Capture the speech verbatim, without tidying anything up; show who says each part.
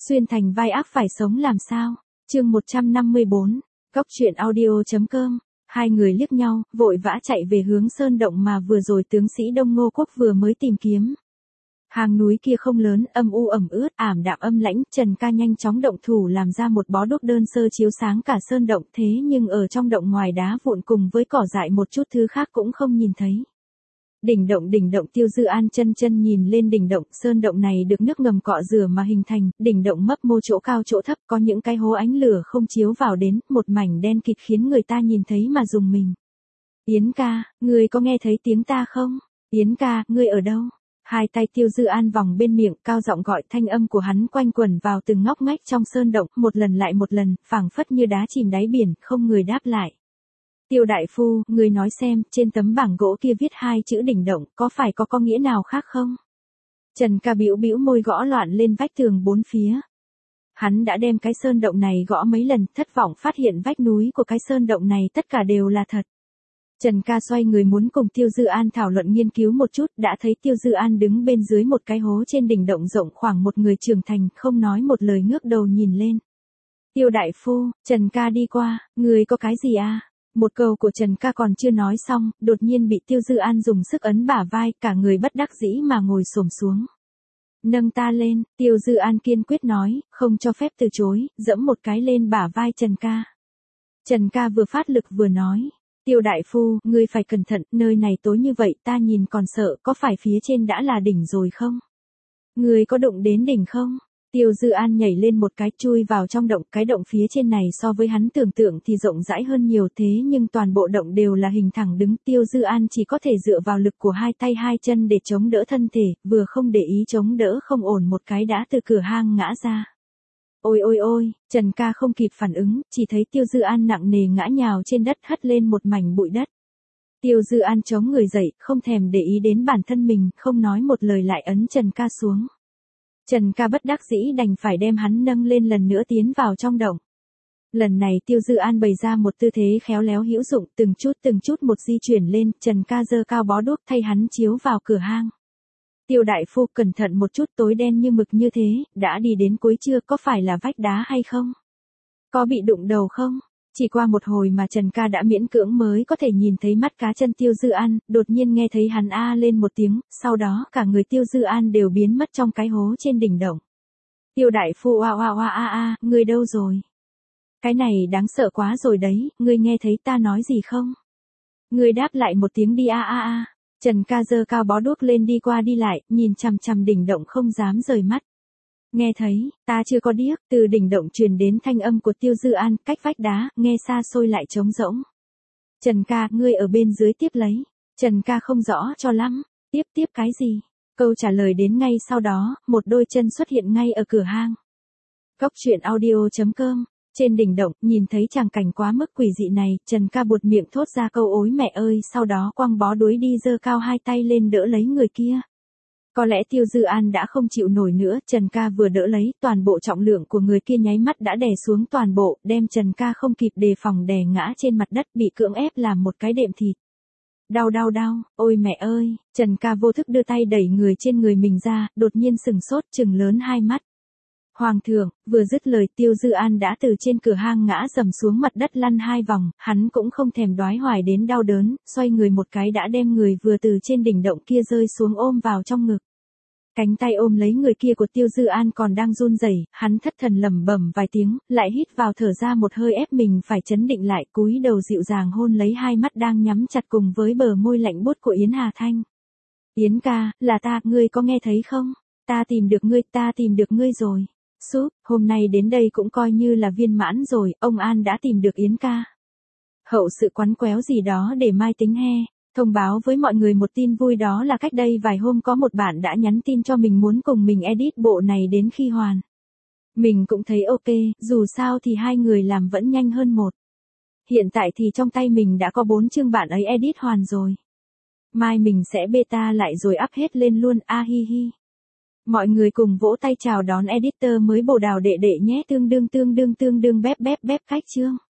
Speaker 1: Xuyên thành vai ác phải sống làm sao? Chương một trăm năm mươi bốn, Cóc truyện audio.com. Hai người liếc nhau, vội vã chạy về hướng sơn động mà vừa rồi tướng sĩ Đông Ngô Quốc vừa mới tìm kiếm. Hang núi kia không lớn, âm u ẩm ướt, ảm đạm âm lãnh, Trần Ca nhanh chóng động thủ làm ra một bó đuốc đơn sơ chiếu sáng cả sơn động, thế nhưng ở trong động ngoài đá vụn cùng với cỏ dại một chút thứ khác cũng không nhìn thấy. Đỉnh động đỉnh động Tiêu Dư An chân chân nhìn lên đỉnh động, sơn động này được nước ngầm cọ rửa mà hình thành, đỉnh động mấp mô chỗ cao chỗ thấp có những cái hố ánh lửa không chiếu vào đến, một mảnh đen kịt khiến người ta nhìn thấy mà rùng mình. Yến ca, ngươi có nghe thấy tiếng ta không? Yến ca, ngươi ở đâu? Hai tay Tiêu Dư An vòng bên miệng, cao giọng gọi, thanh âm của hắn quanh quẩn vào từng ngóc ngách trong sơn động, một lần lại một lần, phảng phất như đá chìm đáy biển, không người đáp lại. Tiêu đại phu, người nói xem, trên tấm bảng gỗ kia viết hai chữ đỉnh động, có phải có có nghĩa nào khác không? Trần Ca bĩu bĩu môi gõ loạn lên vách tường bốn phía. Hắn đã đem cái sơn động này gõ mấy lần, thất vọng phát hiện vách núi của cái sơn động này tất cả đều là thật. Trần Ca xoay người muốn cùng Tiêu Dư An thảo luận nghiên cứu một chút, đã thấy Tiêu Dư An đứng bên dưới một cái hố trên đỉnh động rộng khoảng một người trưởng thành, không nói một lời ngước đầu nhìn lên. Tiêu đại phu, Trần Ca đi qua, người có cái gì à? Một câu của Trần Ca còn chưa nói xong, đột nhiên bị Tiêu Dư An dùng sức ấn bả vai, cả người bất đắc dĩ mà ngồi xổm xuống. Nâng ta lên, Tiêu Dư An kiên quyết nói, không cho phép từ chối, dẫm một cái lên bả vai Trần Ca. Trần Ca vừa phát lực vừa nói, Tiêu đại phu, ngươi phải cẩn thận, nơi này tối như vậy ta nhìn còn sợ, có phải phía trên đã là đỉnh rồi không? Ngươi có đụng đến đỉnh không? Tiêu Dư An nhảy lên một cái chui vào trong động, cái động phía trên này so với hắn tưởng tượng thì rộng rãi hơn nhiều thế nhưng toàn bộ động đều là hình thẳng đứng, Tiêu Dư An chỉ có thể dựa vào lực của hai tay hai chân để chống đỡ thân thể, vừa không để ý chống đỡ không ổn một cái đã từ cửa hang ngã ra. Ôi ôi ôi, Trần Ca không kịp phản ứng, chỉ thấy Tiêu Dư An nặng nề ngã nhào trên đất hất lên một mảnh bụi đất. Tiêu Dư An chống người dậy, không thèm để ý đến bản thân mình, không nói một lời lại ấn Trần Ca xuống. Trần Ca bất đắc dĩ đành phải đem hắn nâng lên lần nữa tiến vào trong động. Lần này Tiêu Dư An bày ra một tư thế khéo léo hữu dụng, từng chút từng chút một di chuyển lên, Trần Ca giơ cao bó đuốc thay hắn chiếu vào cửa hang. Tiêu đại phu, cẩn thận một chút, tối đen như mực như thế, đã đi đến cuối chưa, có phải là vách đá hay không? Có bị đụng đầu không? Chỉ qua một hồi mà Trần Ca đã miễn cưỡng mới có thể nhìn thấy mắt cá chân Tiêu Dư An, đột nhiên nghe thấy hắn a lên một tiếng, sau đó cả người Tiêu Dư An đều biến mất trong cái hố trên đỉnh động. Tiêu đại phu oa oa oa a a, ngươi đâu rồi? Cái này đáng sợ quá rồi đấy, ngươi nghe thấy ta nói gì không? Ngươi đáp lại một tiếng đi a a a. Trần Ca giơ cao bó đuốc lên đi qua đi lại, nhìn chằm chằm đỉnh động không dám rời mắt. Nghe thấy, ta chưa có điếc, từ đỉnh động truyền đến thanh âm của Tiêu Dư An, cách vách đá, nghe xa xôi lại trống rỗng. Trần Ca, ngươi ở bên dưới tiếp lấy. Trần Ca không rõ cho lắm, tiếp tiếp cái gì? Câu trả lời đến ngay sau đó, một đôi chân xuất hiện ngay ở cửa hang. Cóc truyện audio.com. Trên đỉnh động, nhìn thấy tràng cảnh quá mức quỷ dị này, Trần Ca buột miệng thốt ra câu ối mẹ ơi, sau đó quăng bó đuối đi giơ cao hai tay lên đỡ lấy người kia. Có lẽ Tiêu Dư An đã không chịu nổi nữa, Trần Ca vừa đỡ lấy, toàn bộ trọng lượng của người kia nháy mắt đã đè xuống toàn bộ, đem Trần Ca không kịp đề phòng đè ngã trên mặt đất, bị cưỡng ép làm một cái đệm thịt. Đau đau đau, ôi mẹ ơi, Trần Ca vô thức đưa tay đẩy người trên người mình ra, đột nhiên sừng sốt trừng lớn hai mắt. Hoàng thượng, vừa dứt lời Tiêu Dư An đã từ trên cửa hang ngã dầm xuống mặt đất lăn hai vòng, hắn cũng không thèm đoái hoài đến đau đớn, xoay người một cái đã đem người vừa từ trên đỉnh động kia rơi xuống ôm vào trong ngực. Cánh tay ôm lấy người kia của Tiêu Dư An còn đang run rẩy, hắn thất thần lẩm bẩm vài tiếng, lại hít vào thở ra một hơi ép mình phải trấn định lại, cúi đầu dịu dàng hôn lấy hai mắt đang nhắm chặt cùng với bờ môi lạnh buốt của Yến Hà Thanh. Yến ca, là ta, ngươi có nghe thấy không? Ta tìm được ngươi, ta tìm được ngươi rồi. Súp, hôm nay đến đây cũng coi như là viên mãn rồi, ông An đã tìm được Yến ca. Hậu sự quắn quéo gì đó để mai tính he. Thông báo với mọi người một tin vui đó là cách đây vài hôm có một bạn đã nhắn tin cho mình muốn cùng mình edit bộ này đến khi hoàn. Mình cũng thấy ok, dù sao thì hai người làm vẫn nhanh hơn một. Hiện tại thì trong tay mình đã có bốn chương bạn ấy edit hoàn rồi. Mai mình sẽ beta lại rồi up hết lên luôn, a hi hi. Mọi người cùng vỗ tay chào đón editor mới Bồ Đào Đệ Đệ nhé, tương đương tương đương tương đương bép bép bép khách chương.